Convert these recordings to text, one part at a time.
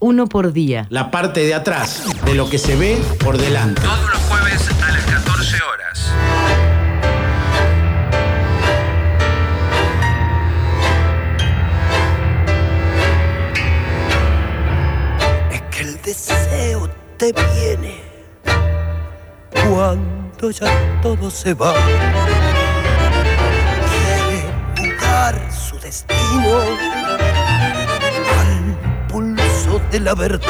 Uno por día. La parte de atrás de lo que se ve por delante. Todos los jueves a las 14 horas. Es que el deseo te viene cuando ya todo se va. Quiere jugar su destino al pulso de la verdad.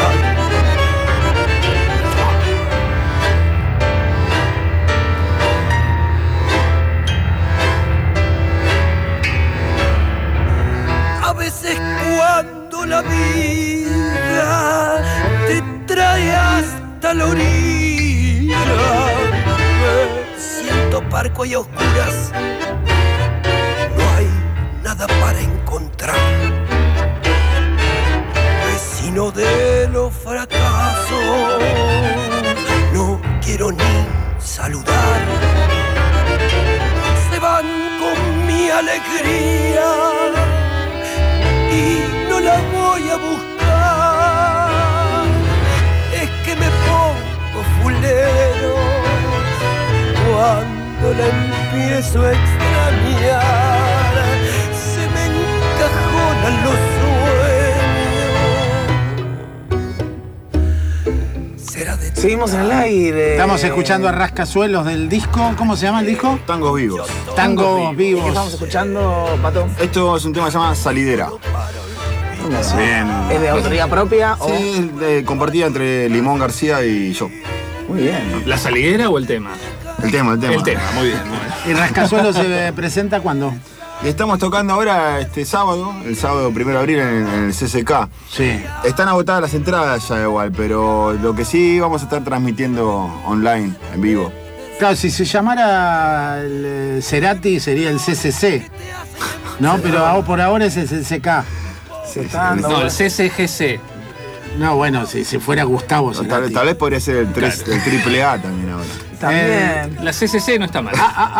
A veces cuando la vida te trae hasta la orilla, me siento parco y a oscuras, no hay nada para encontrar. Vecino de los fracasos, no quiero ni saludar. Se van con mi alegría y no la voy a buscar. Es que me pongo fulero cuando la empiezo a extrañar. Se me encajonan los sueños. Será de Seguimos en el aire. Estamos escuchando a Rascasuelos del disco. ¿Cómo se llama el disco? Tangos Vivos. Tangos ¿Y Vivos. qué estamos escuchando, Pato? Esto es un tema que se llama Salidera. Bien. ¿Es de autoría propia o...? Sí, compartida entre Limón García y yo. Muy bien. ¿La salidera o el tema? El tema. El tema, muy bien, muy bien. ¿Y Rascasuelos se presenta cuándo? Y estamos tocando ahora este sábado, el sábado 1 de abril en el CCK. Sí. Están agotadas las entradas ya igual, pero lo que sí vamos a estar transmitiendo online, en vivo. Claro, si se llamara el Cerati sería el CCC. No, pero por ahora es el CCK. Se está dando... No, el CCGC. No, bueno, si fuera Gustavo Cerati. Tal vez podría ser el triple A también ahora. También. La CCC no está mal.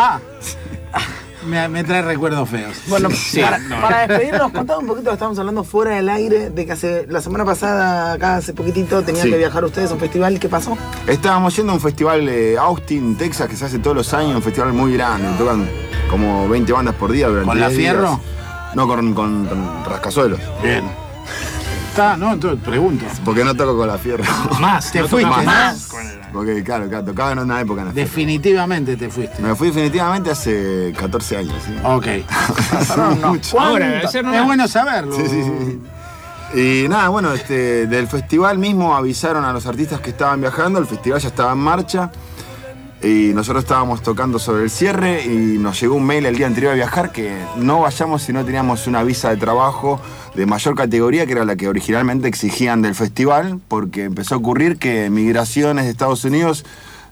Me trae recuerdos feos. Bueno, Sí, para despedirnos, contad un poquito, estábamos hablando fuera del aire, de que la semana pasada, acá hace poquitito, tenían Sí. que viajar ustedes a un festival. ¿Qué pasó? Estábamos yendo a un festival de Austin, Texas, que se hace todos los años, un festival muy grande. Tocan como 20 bandas por día durante ¿Con La 10 días. Fierro? No, con Rascasuelos. Bien. Está, no, pregunto. Porque no toco con La Fierro. Más. Te no fuiste, tocaba ¿no? más. Porque, claro, tocaba en una época en La Fierro. Definitivamente te fuiste. Me fui definitivamente hace 14 años. ¿sí? Ok. Mucho. Ahora, ayer no. Es bueno saberlo. Sí. Y nada, bueno, del festival mismo avisaron a los artistas que estaban viajando, el festival ya estaba en marcha. Y nosotros estábamos tocando sobre el cierre y nos llegó un mail el día anterior a viajar que no vayamos si no teníamos una visa de trabajo de mayor categoría, que era la que originalmente exigían del festival, porque empezó a ocurrir que migraciones de Estados Unidos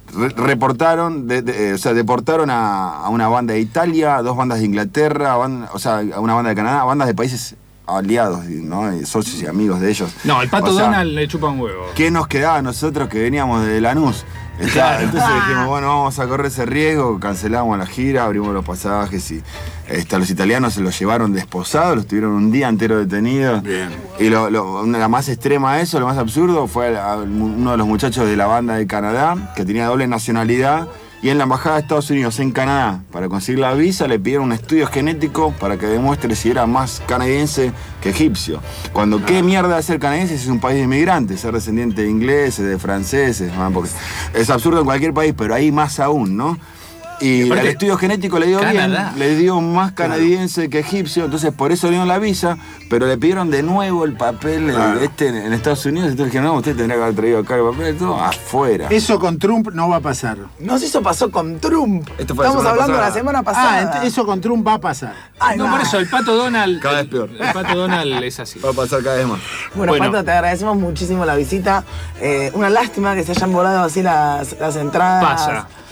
deportaron a una banda de Italia, a 2 bandas de Inglaterra, a una banda de Canadá, a bandas de países aliados, ¿no? Y socios y amigos de ellos. No, el Pato O sea, Donald le chupa un huevo. ¿qué nos quedaba a nosotros que veníamos de Lanús? Claro. Entonces dijimos, bueno, vamos a correr ese riesgo, cancelamos la gira, abrimos los pasajes y a los italianos se los llevaron desposados, los tuvieron un día entero detenidos. Bien. Y la más extrema de eso, lo más absurdo, fue uno de los muchachos de la banda de Canadá, que tenía doble nacionalidad, y en la embajada de Estados Unidos en Canadá, para conseguir la visa, le pidieron un estudio genético para que demuestre si era más canadiense que egipcio. Cuando qué mierda es ser canadiense si es un país de inmigrantes, ser descendiente de ingleses, de franceses, ¿no? Porque es absurdo en cualquier país, pero ahí más aún, ¿no? Y aparte, el estudio genético le dio Canadá. bien, le dio más canadiense que egipcio, entonces por eso le dieron la visa, pero le pidieron de nuevo el papel en Estados Unidos, entonces dijeron, no, usted tendría que haber traído acá el papel, todo afuera. Eso con Trump no va a pasar. No sé, eso pasó con Trump. Esto fue la Estamos semana hablando pasada. de la semana pasada. Eso con Trump va a pasar. Ay, No, va. por eso, el Pato Donald. Cada vez peor. El Pato Donald es así. Va a pasar cada vez más. Bueno, Bueno. Pato, te agradecemos muchísimo la visita. Una lástima que se hayan volado así las entradas. Pasa.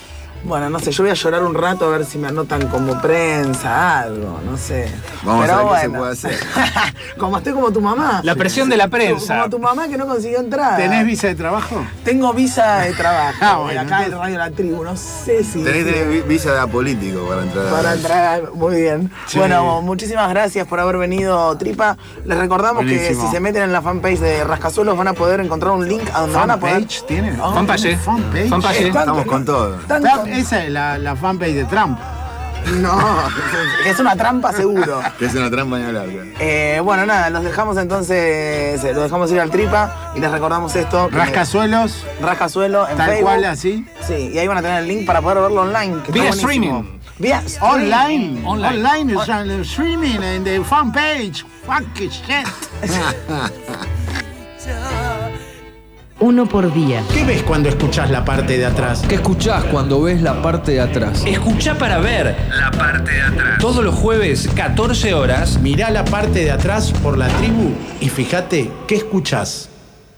Bueno, no sé, yo voy a llorar un rato a ver si me anotan como prensa, algo, no sé. Vamos Pero a ver qué se bueno. puede hacer. Como estoy como tu mamá. La presión de la prensa. Como tu mamá que no consiguió entrada. ¿Tenés visa de trabajo? Tengo visa de trabajo. Ah, bueno, acá en entonces- Radio La Tribu, no sé si... Tenés visa de apolítico para entrar. Para entrar, muy bien. Sí. Bueno, muchísimas gracias por haber venido, Tripa. Les recordamos que Buenísimo. si se meten en la fanpage de Rascasuelos van a poder encontrar un link a donde van a poder... ¿Fanpage tiene? Ah, Fanpage. Fanpage. Fanpage. Estamos con todo. Están Trump, con- esa es la fanpage de Trump. No, es una trampa seguro. Que es una trampa ni hablar. Bueno, nada, los dejamos entonces, los dejamos ir al Tripa y les recordamos esto. que- Rascasuelos, Rascasuelo en tal Facebook. cual así. Sí, y ahí van a tener el link para poder verlo online. que Vía está buenísimo. streaming. Vía streaming. Online is streaming in the fanpage. Fucking shit. Uno por día. ¿Qué ves cuando escuchás la parte de atrás? ¿Qué escuchás cuando ves la parte de atrás? Escucha para ver la parte de atrás. Todos los jueves, 14 horas. Mirá la parte de atrás por La Tribu y fíjate qué escuchás.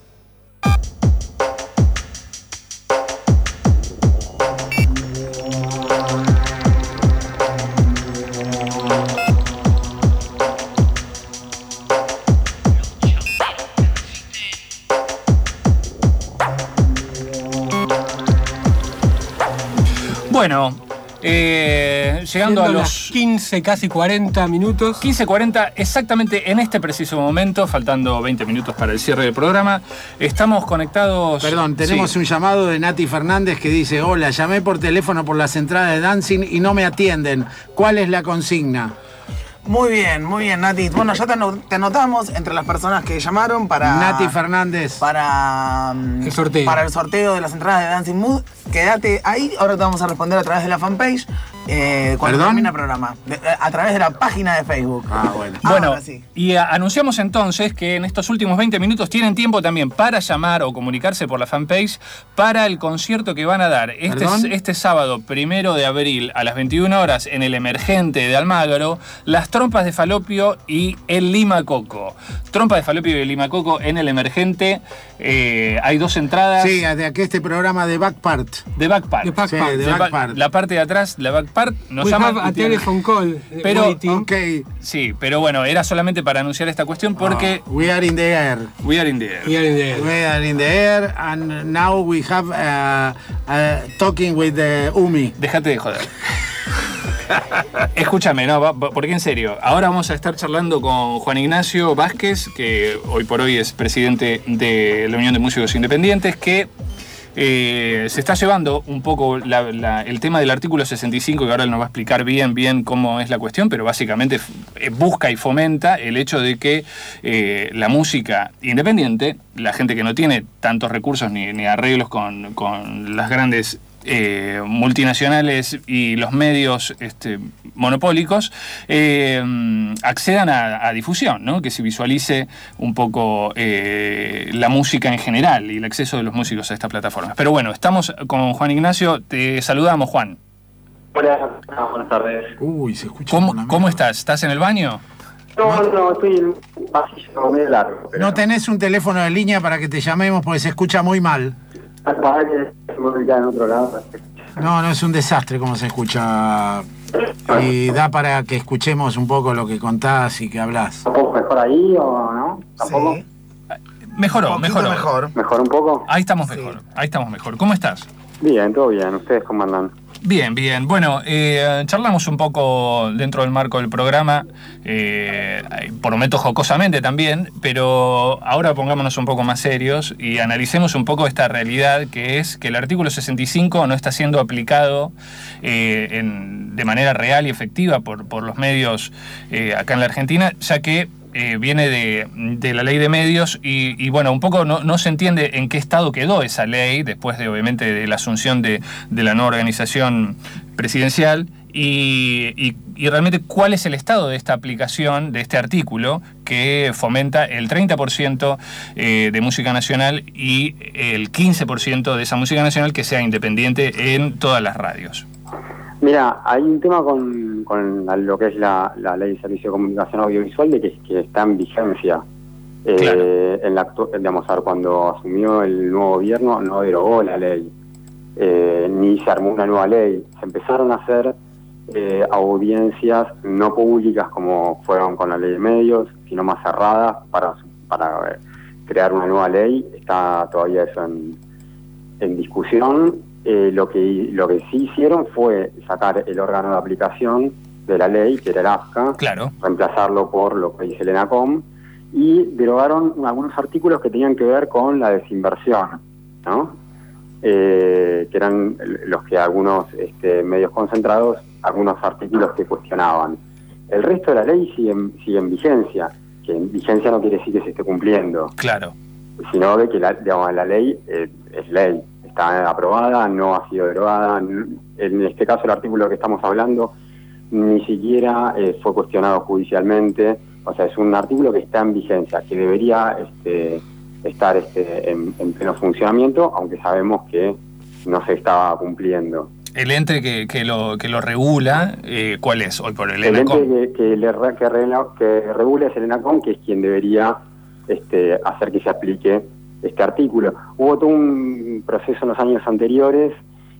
Bueno, llegando Siendo a las los 15, casi 40 minutos. 15:40, exactamente en este preciso momento, faltando 20 minutos para el cierre del programa, estamos conectados... Perdón, tenemos Sí. un llamado de Nati Fernández que dice: hola, llamé por teléfono por las entradas de Dancing y no me atienden. ¿Cuál es la consigna? Muy bien, Nati. Bueno, ya te anotamos entre las personas que llamaron para... Nati Fernández. Para El sorteo. Para el sorteo de las entradas de Dancing Mood. Quédate ahí, ahora te vamos a responder a través de la fanpage cuando ¿Perdón? termine el programa. A través de la página de Facebook. Ah, bueno. Bueno, Ahora sí. y anunciamos entonces que en estos últimos 20 minutos tienen tiempo también para llamar o comunicarse por la fanpage para el concierto que van a dar ¿Perdón? este sábado 1 de abril a las 21 horas en el Emergente de Almagro, Las Trompas de Falopio y el Lima Coco. Trompas de Falopio y el Lima Coco en el Emergente. Hay 2 entradas. Sí, de aquí este programa de Backpart. De Backpart. De Back Sí, Part. de De Back ba- Part. La parte de atrás, la Backpart, nos We llaman have a y tienen- telephone call. Pero- waiting. Ok. Sí, pero bueno, era solamente para anunciar esta cuestión porque We are in the air. we are in the air. We are in the- We are in the air and now we have talking with the Umi. Déjate de joder. Escúchame, no, porque en serio, ahora vamos a estar charlando con Juan Ignacio Vázquez, que hoy por hoy es presidente de la Unión de Músicos Independientes, que se está llevando un poco el tema del artículo 65, que ahora nos va a explicar bien cómo es la cuestión, pero básicamente busca y fomenta el hecho de que la música independiente, la gente que no tiene tantos recursos ni arreglos con las grandes multinacionales y los medios monopólicos accedan a difusión, ¿no? Que se visualice un poco la música en general y el acceso de los músicos a estas plataformas. Pero bueno, estamos con Juan Ignacio, te saludamos, Juan. Hola, buenas tardes. Uy, se escucha una ¿Cómo mierda. estás? ¿Estás en el baño? No, estoy en un pasillo medio largo. Pero No tenés un teléfono de línea para que te llamemos porque se escucha muy mal. Para que se ubica en otro lado. No, es un desastre como se escucha. Y da para que escuchemos un poco lo que contás y que hablás. ¿Tampoco mejor ahí o no? ¿Tampoco? Sí. Mejoró. Mejor. ¿Mejor un poco? Ahí estamos mejor. ¿Cómo estás? Bien, todo bien. ¿Ustedes cómo andan? Bien. Bueno, charlamos un poco dentro del marco del programa, prometo jocosamente también, pero ahora pongámonos un poco más serios y analicemos un poco esta realidad que es que el artículo 65 no está siendo aplicado de manera real y efectiva por los medios acá en la Argentina, ya que viene de la ley de medios y bueno, un poco no se entiende en qué estado quedó esa ley después de obviamente de la asunción de la nueva organización presidencial y realmente cuál es el estado de esta aplicación, de este artículo que fomenta el 30% de música nacional y el 15% de esa música nacional que sea independiente en todas las radios. Mira, hay un tema con lo que es la Ley de Servicio de Comunicación Audiovisual de que está en vigencia. Claro. Digamos, cuando asumió el nuevo gobierno no derogó la ley. ni se armó una nueva ley. Se empezaron a hacer audiencias no públicas como fueron con la ley de medios, sino más cerradas para crear una nueva ley. Está todavía eso en discusión. Lo que sí hicieron fue sacar el órgano de aplicación de la ley, que era el AFCA, claro, reemplazarlo por lo que dice el ENACOM, y derogaron algunos artículos que tenían que ver con la desinversión, ¿no? Que eran los que algunos medios concentrados, algunos artículos que cuestionaban. El resto de la ley sigue en vigencia, que en vigencia no quiere decir que se esté cumpliendo. Claro. Sino de que la ley es ley, está aprobada, no ha sido derogada. En este caso el artículo que estamos hablando ni siquiera fue cuestionado judicialmente. O sea, es un artículo que está en vigencia, que debería estar en pleno funcionamiento, aunque sabemos que no se está cumpliendo. ¿El ente que lo regula, cuál es hoy por el ENACOM? ENACOM? El ente que regula es el ENACOM, que es quien debería hacer que se aplique este artículo. Hubo todo un proceso en los años anteriores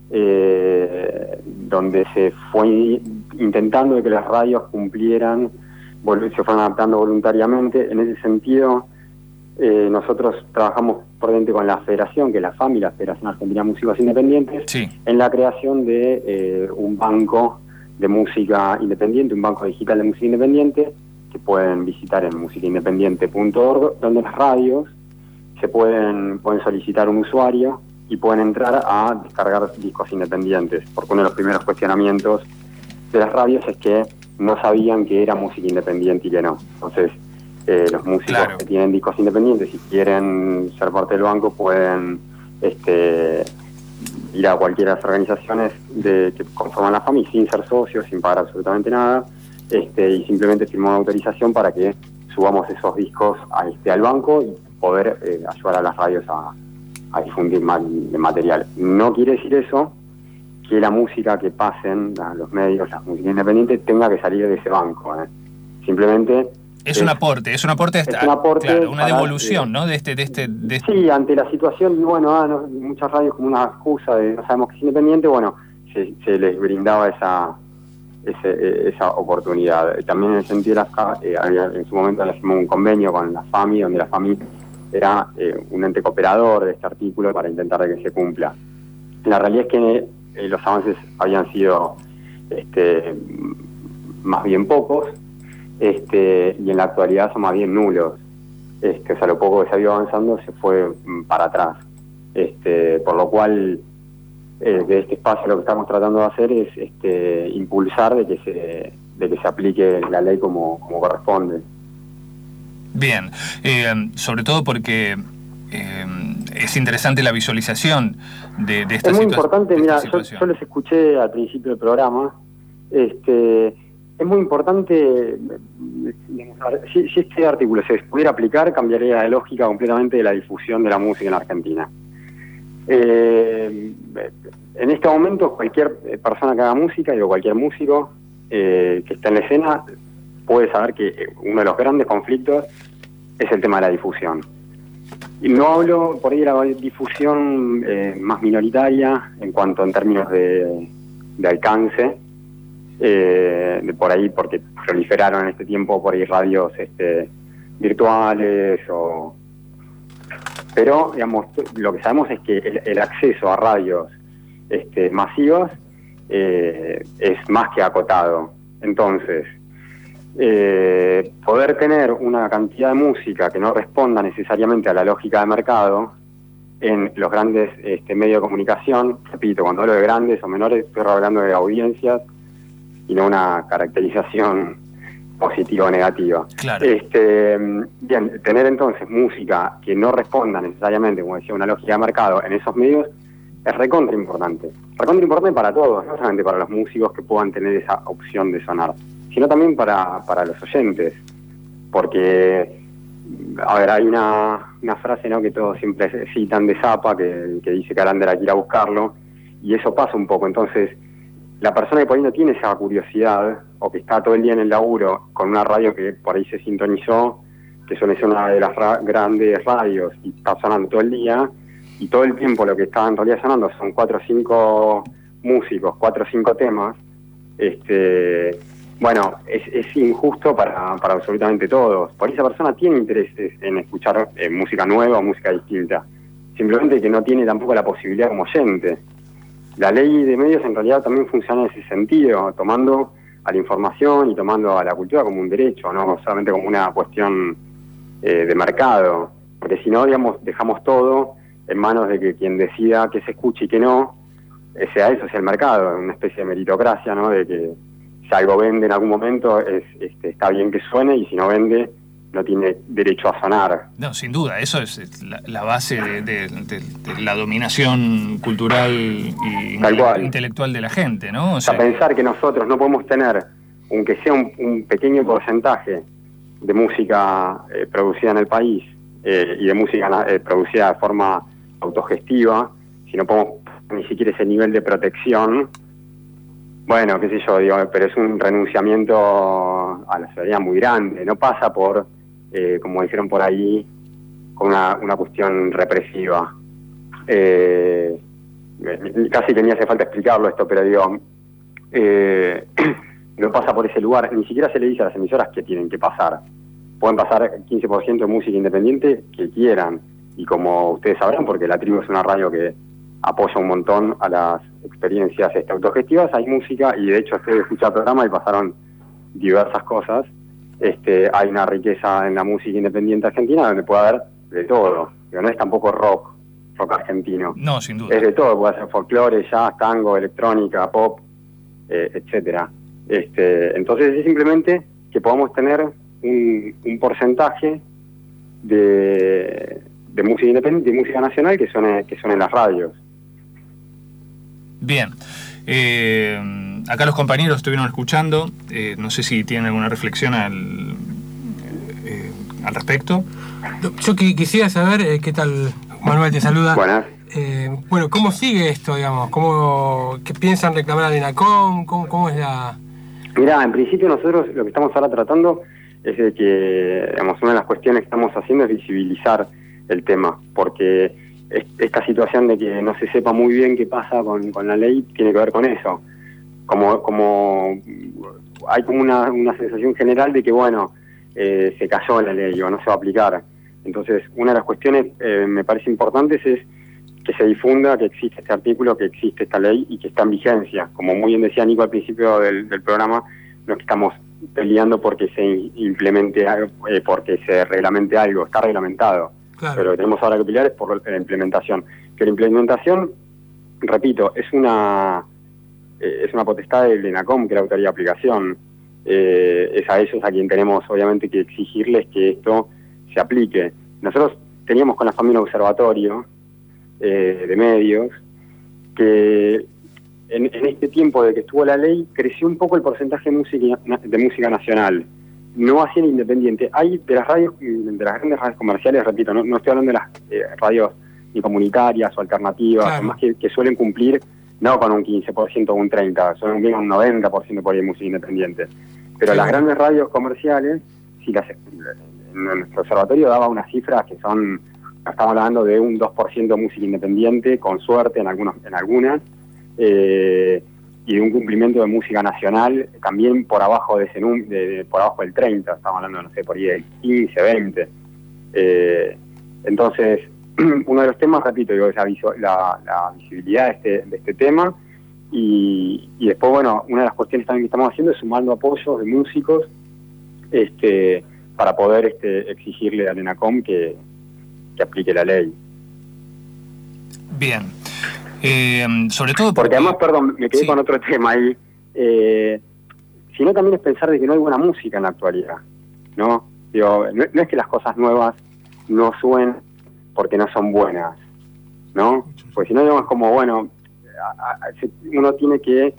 donde se fue intentando de que las radios cumplieran, se fueron adaptando voluntariamente. En ese sentido, nosotros trabajamos por dentro con la Federación, que es la FAMI, la Federación Argentina de Músicos Independientes, sí, en la creación de un banco de música independiente, un banco digital de música independiente, que pueden visitar en musicaindependiente.org, donde las radios pueden solicitar un usuario y pueden entrar a descargar discos independientes, porque uno de los primeros cuestionamientos de las radios es que no sabían que era música independiente y que no. Entonces, los músicos, claro, que tienen discos independientes y quieren ser parte del banco pueden ir a cualquiera de las organizaciones que conforman la FAMI sin ser socios, sin pagar absolutamente nada, y simplemente firmar una autorización para que subamos esos discos al banco y poder ayudar a las radios a difundir material. No quiere decir eso que la música que pasen a los medios, la música independiente, tenga que salir de ese banco. Simplemente es un aporte, claro, una devolución, ¿no? Sí, ante la situación, bueno, muchas radios como una excusa de no sabemos que es independiente, bueno, se les brindaba esa oportunidad. También en el sentido de en su momento le hicimos un convenio con la FAMI, donde la FAMI era un ente cooperador de este artículo para intentar de que se cumpla. La realidad es que los avances habían sido más bien pocos, y en la actualidad son más bien nulos. O sea, lo poco que se ha ido avanzando se fue para atrás. Por lo cual, de este espacio lo que estamos tratando de hacer es impulsar de que se aplique la ley como corresponde. Bien, sobre todo porque es interesante la visualización de esta situación. Es muy importante, mira, yo les escuché al principio del programa, es muy importante, si este artículo se pudiera aplicar, cambiaría la lógica completamente de la difusión de la música en la Argentina. En este momento, cualquier persona que haga música, digo cualquier músico que está en la escena, puede saber que uno de los grandes conflictos es el tema de la difusión. Y no hablo por ahí de la difusión más minoritaria en términos de alcance, de por ahí, porque proliferaron en este tiempo por ahí radios virtuales pero digamos, lo que sabemos es que el acceso a radios masivas es más que acotado. Entonces, poder tener una cantidad de música que no responda necesariamente a la lógica de mercado en los grandes medios de comunicación, repito, cuando hablo de grandes o menores, estoy hablando de audiencias y no una caracterización positiva o negativa. Claro. Bien, tener entonces música que no responda necesariamente, como decía, una lógica de mercado en esos medios es recontra importante para todos, no solamente para los músicos que puedan tener esa opción de sonar, sino también para los oyentes, porque, a ver, hay una frase, ¿no?, que todos siempre citan de Zappa, que dice que Aranda hay que ir a buscarlo, y eso pasa un poco. Entonces, la persona que por ahí no tiene esa curiosidad, o que está todo el día en el laburo con una radio que por ahí se sintonizó, que suele ser una de las grandes radios y está sonando todo el día, y todo el tiempo lo que está en realidad sonando son 4 o 5 músicos, 4 o 5 temas, bueno, es injusto para absolutamente todos. Por esa persona tiene interés en escuchar música nueva o música distinta, simplemente que no tiene tampoco la posibilidad como oyente. La ley de medios en realidad también funciona en ese sentido, tomando a la información y tomando a la cultura como un derecho, no solamente como una cuestión de mercado, porque si no, digamos, dejamos todo en manos de que quien decida qué se escuche y qué no, sea el mercado, una especie de meritocracia, ¿no? De que si algo vende en algún momento está bien que suene, y si no vende no tiene derecho a sonar. No, sin duda, eso es la base de la dominación cultural y intelectual de la gente, ¿no? O sea, pensar que nosotros no podemos tener, aunque sea un pequeño porcentaje de música producida en el país y de música producida de forma autogestiva, si no podemos ni siquiera ese nivel de protección, bueno, qué sé yo, digo, pero es un renunciamiento a la ciudadanía muy grande, no pasa por, como dijeron por ahí, con una cuestión represiva. Casi que ni hace falta explicarlo esto, pero digo, no pasa por ese lugar, ni siquiera se le dice a las emisoras que tienen que pasar. Pueden pasar 15% de música independiente que quieran, y como ustedes sabrán, porque La Tribu es una radio que apoya un montón a las experiencias autogestivas, hay música, y de hecho ustedes escuchan el programa y pasaron diversas cosas. Hay una riqueza en la música independiente argentina donde puede haber de todo. Pero no es tampoco rock argentino. No, sin duda. Es de todo, puede ser folclore, jazz, tango, electrónica, pop, etcétera. Entonces es simplemente que podamos tener un porcentaje de música independiente, de música nacional que suene en las radios. Bien. Acá los compañeros estuvieron escuchando. No sé si tienen alguna reflexión al respecto. Yo quisiera saber, ¿qué tal? Manuel te saluda. Buenas. Bueno, ¿cómo sigue esto, digamos? ¿Qué piensan reclamar a ENACOM? ¿Cómo es la...? Mirá, en principio nosotros lo que estamos ahora tratando es de que, digamos, una de las cuestiones que estamos haciendo es visibilizar el tema, porque esta situación de que no se sepa muy bien qué pasa con la ley tiene que ver con eso. Como hay como una sensación general de que, bueno, se cayó la ley o no se va a aplicar. Entonces, una de las cuestiones me parece importantes es que se difunda que existe este artículo, que existe esta ley y que está en vigencia. Como muy bien decía Nico al principio del programa, no es que estamos peleando porque se implemente algo, porque se reglamente algo, está reglamentado. Claro. Pero lo que tenemos ahora que pelear es por la implementación. Que la implementación, repito, es una potestad del ENACOM, que es la autoridad de aplicación. Es a ellos a quien tenemos obviamente que exigirles que esto se aplique. Nosotros teníamos con la familia observatorio de medios que en este tiempo de que estuvo la ley creció un poco el porcentaje de música nacional. No así en independiente. Hay de las radios, de las grandes radios comerciales, repito, no estoy hablando de las radios ni comunitarias o alternativas, claro, más que suelen cumplir no con un 15% o un 30%, suelen cumplir con un 90% por ahí de música independiente. Pero las grandes radios comerciales, si en nuestro observatorio daba unas cifras que son, estamos hablando de un 2% de música independiente, con suerte en algunas, y de un cumplimiento de música nacional también por abajo de ese por abajo del 30%, estamos hablando, no sé, por ahí del 15, 20%. Entonces, uno de los temas, repito, digo, es la visibilidad de este tema, y después, bueno, una de las cuestiones también que estamos haciendo es sumando apoyos de músicos para poder exigirle al ENACOM que aplique la ley. Bien. Sobre todo porque además, perdón, me quedé con otro tema ahí, sino también es pensar de que no hay buena música en la actualidad, ¿no? Digo, no es que las cosas nuevas no suenen porque no son buenas, ¿no? Pues si no, digamos, como, bueno, uno tiene que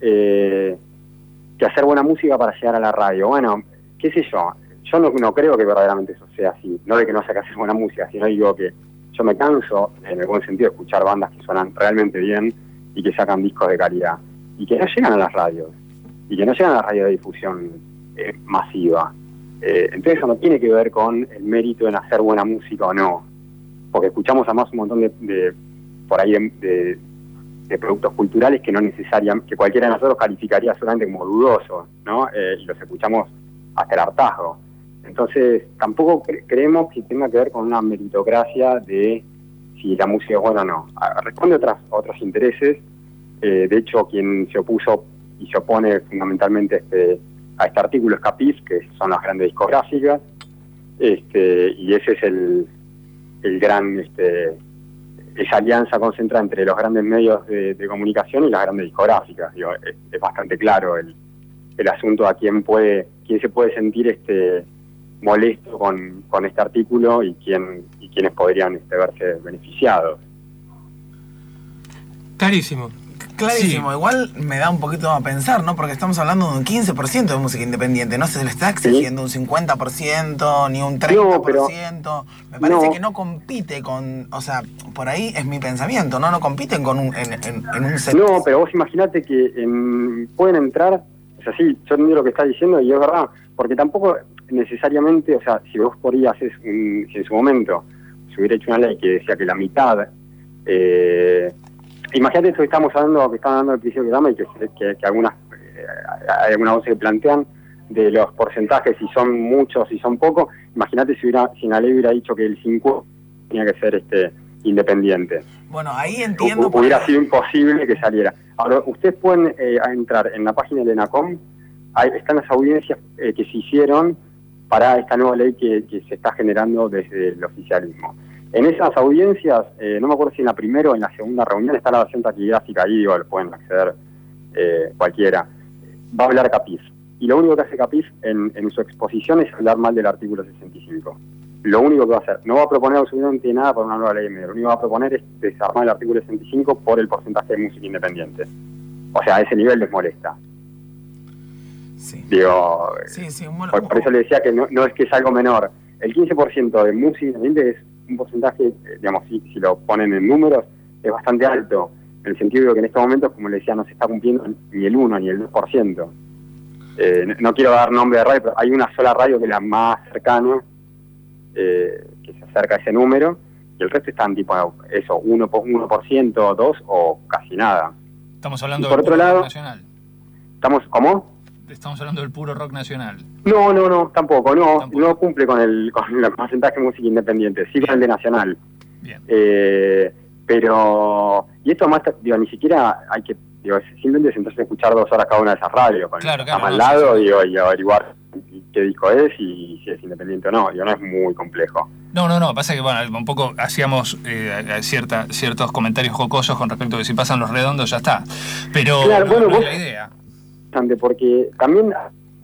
hacer buena música para llegar a la radio. Bueno, qué sé yo no creo que verdaderamente eso sea así, no de que no sea que hacer buena música, sino digo que yo me canso, en el buen sentido, de escuchar bandas que suenan realmente bien y que sacan discos de calidad, y que no llegan a las radios, y que no llegan a la radio de difusión masiva. Entonces eso no tiene que ver con el mérito en hacer buena música o no. porque escuchamos además un montón de productos culturales que no necesariamente, que cualquiera de nosotros calificaría solamente como dudosos, ¿no? Y los escuchamos hasta el hartazgo. Entonces, tampoco creemos que tenga que ver con una meritocracia de si la música es buena o no. Responde a otros intereses. De hecho, quien se opuso y se opone fundamentalmente a este artículo es Capif, que son las grandes discográficas, y ese es el gran, esa alianza concentrada entre los grandes medios de comunicación y las grandes discográficas. Digo, es bastante claro el asunto a quién se puede sentir molesto con este artículo y quiénes podrían verse beneficiados. Clarísimo. Clarísimo, sí. Igual me da un poquito a pensar, ¿no? Porque estamos hablando de un 15% de música independiente, no se le está exigiendo un 50% ni un 30%. No, pero me parece que no compite con, o sea, por ahí es mi pensamiento, no compiten con en un sector. No, pero vos imaginate que pueden entrar, o sea, sí, yo entiendo lo que estás diciendo y es verdad, porque tampoco necesariamente, o sea, si vos por ahí si en su momento se hubiera hecho una ley que decía que la mitad, imagínate esto que estamos hablando, que están dando el principio del programa y que algunas hay algunas voces que plantean de los porcentajes, si son muchos, si son pocos. Imagínate si la ley hubiera dicho que el 5 tenía que ser independiente. Bueno, ahí entiendo. Hubiera sido imposible que saliera. Ahora, ustedes pueden entrar en la página de ENACOM, ahí están las audiencias que se hicieron para esta nueva ley que se está generando desde el oficialismo. En esas audiencias, no me acuerdo si en la primera o en la segunda reunión, está la versión taquigráfica ahí, lo pueden acceder cualquiera. Va a hablar Capif. Y lo único que hace Capif en su exposición es hablar mal del artículo 65. Lo único que va a hacer. No va a proponer absolutamente nada por una nueva ley de medios. Lo único que va a proponer es desarmar el artículo 65 por el porcentaje de música independiente. O sea, a ese nivel les molesta. Sí. Digo, sí, por eso le decía que no es que es algo menor. El 15% de música independiente es un porcentaje, digamos, si lo ponen en números, es bastante alto, en el sentido de que en estos momentos, como le decía, no se está cumpliendo ni el 1 ni el 2%. No quiero dar nombre de radio, pero hay una sola radio que es la más cercana, que se acerca a ese número, y el resto están tipo eso, 1%, 2% o casi nada. Estamos hablando del puro rock nacional. ¿Cómo? Estamos hablando del puro rock nacional. No, tampoco. No cumple con el porcentaje de música independiente, sí con el de nacional. Bien. Pero, y esto más, ni siquiera hay que, simplemente sentarse a escuchar 2 horas cada una de esas radios, con al lado, sí. Y averiguar qué disco es y si es independiente o no. No es muy complejo. No, pasa que, bueno, un poco hacíamos ciertos comentarios jocosos con respecto a que si pasan los redondos ya está. Pero claro, no es la idea. Porque también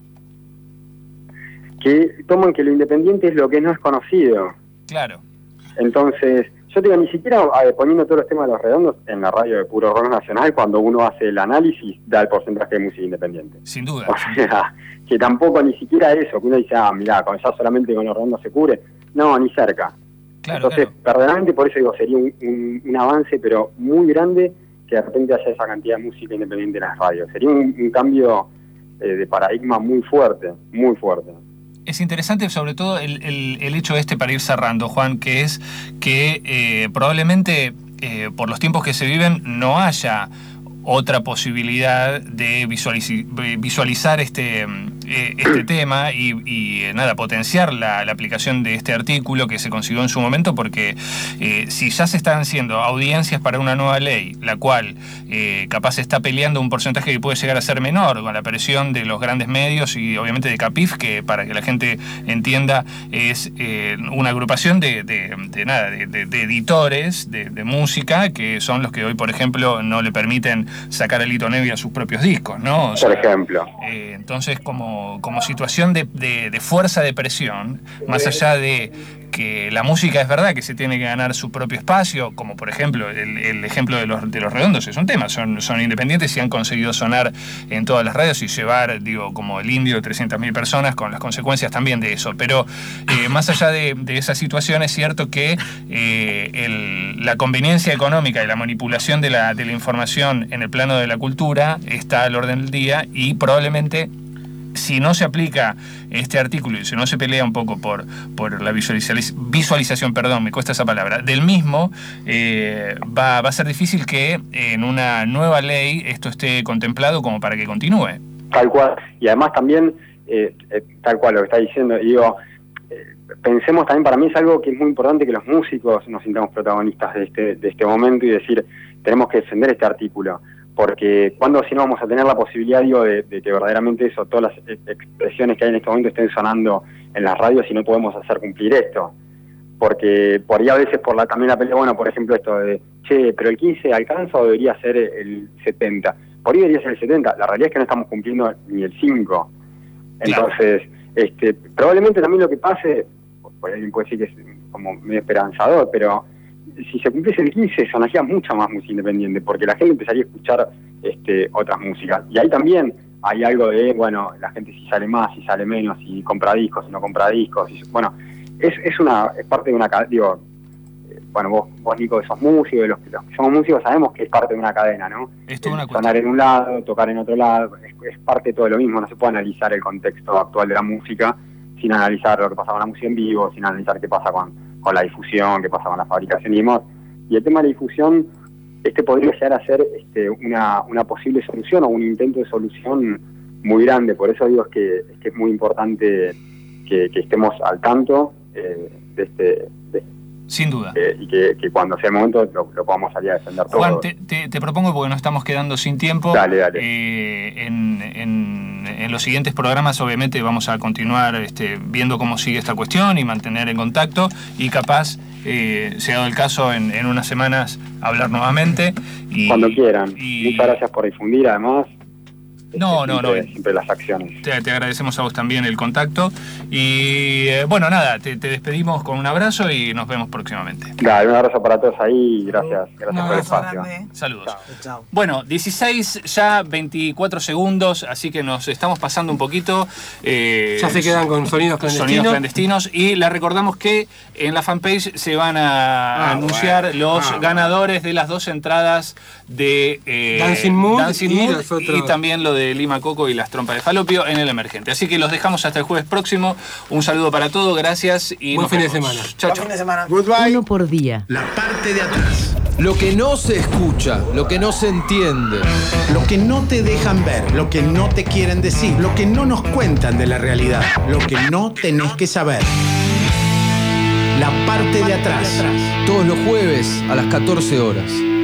que toman que lo independiente es lo que no es conocido. Claro. Entonces, yo te digo, ni siquiera poniendo todos los temas de los redondos en la radio de puro rock nacional, cuando uno hace el análisis, da el porcentaje de música independiente. Sin duda. O sea, que tampoco ni siquiera eso, que uno dice, mirá, ya solamente con los redondos se cubre. No, ni cerca. Claro, entonces, verdaderamente, por eso digo, sería un avance, pero muy grande, que de repente haya esa cantidad de música independiente en las radios. Sería un cambio de paradigma muy fuerte, muy fuerte. Es interesante sobre todo el hecho para ir cerrando, Juan, que es que probablemente por los tiempos que se viven no haya otra posibilidad de visualizar este tema y potenciar la aplicación de este artículo que se consiguió en su momento, porque si ya se están haciendo audiencias para una nueva ley, la cual capaz está peleando un porcentaje que puede llegar a ser menor con la presión de los grandes medios y obviamente de Capif, que para que la gente entienda es una agrupación de editores de música, que son los que hoy, por ejemplo, no le permiten sacar a Lito Nebbia a sus propios discos, ¿no? Por ejemplo. Entonces, como situación de fuerza de presión, más allá de que la música es verdad que se tiene que ganar su propio espacio, como por ejemplo el ejemplo de los redondos es un tema, son independientes y han conseguido sonar en todas las radios y llevar, como el Indio, 300.000 personas, con las consecuencias también de eso. Pero más allá de esa situación, es cierto que la conveniencia económica y la manipulación de la información en el plano de la cultura está al orden del día, y probablemente, si no se aplica este artículo, y si no se pelea un poco por la visualización, perdón, me cuesta esa palabra, del mismo, va a ser difícil que en una nueva ley esto esté contemplado como para que continúe. Tal cual, y además también, tal cual lo que está diciendo, digo, pensemos también, para mí es algo que es muy importante que los músicos nos sintamos protagonistas de este momento y decir, tenemos que defender este artículo, porque cuando si no vamos a tener la posibilidad, digo, de que verdaderamente eso, todas las expresiones que hay en este momento estén sonando en las radios y no podemos hacer cumplir esto. Porque por ahí a veces también la pelea, bueno, por ejemplo esto de, che, pero el 15 alcanza o debería ser el 70. Por ahí debería ser el 70, la realidad es que no estamos cumpliendo ni el 5. Entonces, probablemente también lo que pase, por ahí puede decir que es como medio esperanzador, pero si se cumpliese el 15 sonaría mucha más música independiente, porque la gente empezaría a escuchar otras músicas. Y ahí también hay algo de, bueno, la gente si sale más, si sale menos, si compra discos, si no compra discos. Bueno, es parte de una cadena, digo, bueno, vos Nico, que sos músico, de los que somos músicos sabemos que es parte de una cadena, ¿no? Es toda una sonar en un lado, tocar en otro lado, es parte de todo lo mismo, no se puede analizar el contexto actual de la música sin analizar lo que pasa con la música en vivo, sin analizar qué pasa con la difusión, qué pasa con la fabricación y demás. Y el tema de la difusión, podría llegar a ser una posible solución o un intento de solución muy grande. Por eso digo que es muy importante que estemos al tanto de sin duda. Y que cuando sea el momento lo podamos salir a defender todo. Juan, te propongo, porque nos estamos quedando sin tiempo. Dale. En los siguientes programas, obviamente, vamos a continuar viendo cómo sigue esta cuestión y mantener en contacto. Y capaz, sea el caso, en unas semanas hablar nuevamente. Cuando quieran. Muchas gracias por difundir, además. No. Siempre las acciones. Te agradecemos a vos también el contacto. Y bueno, nada, te despedimos con un abrazo y nos vemos próximamente. Dale, un abrazo para todos ahí. Gracias por el espacio. Saludos. Chao. Bueno, 16, ya 24 segundos, así que nos estamos pasando un poquito. Ya se quedan con sonidos clandestinos. Y les recordamos que en la fanpage se van a anunciar los ganadores de las 2 entradas de Dancing Mood y también lo de Lima Coco y las trompas de falopio en el Emergente. Así que los dejamos hasta el jueves próximo. Un saludo para todos, gracias y buen fin de semana. Chao. Buen fin de semana. Goodbye. Uno por día. La parte de atrás. Lo que no se escucha, lo que no se entiende. Lo que no te dejan ver, lo que no te quieren decir, lo que no nos cuentan de la realidad, lo que no tenés que saber. La parte de atrás. Todos los jueves a las 14 horas.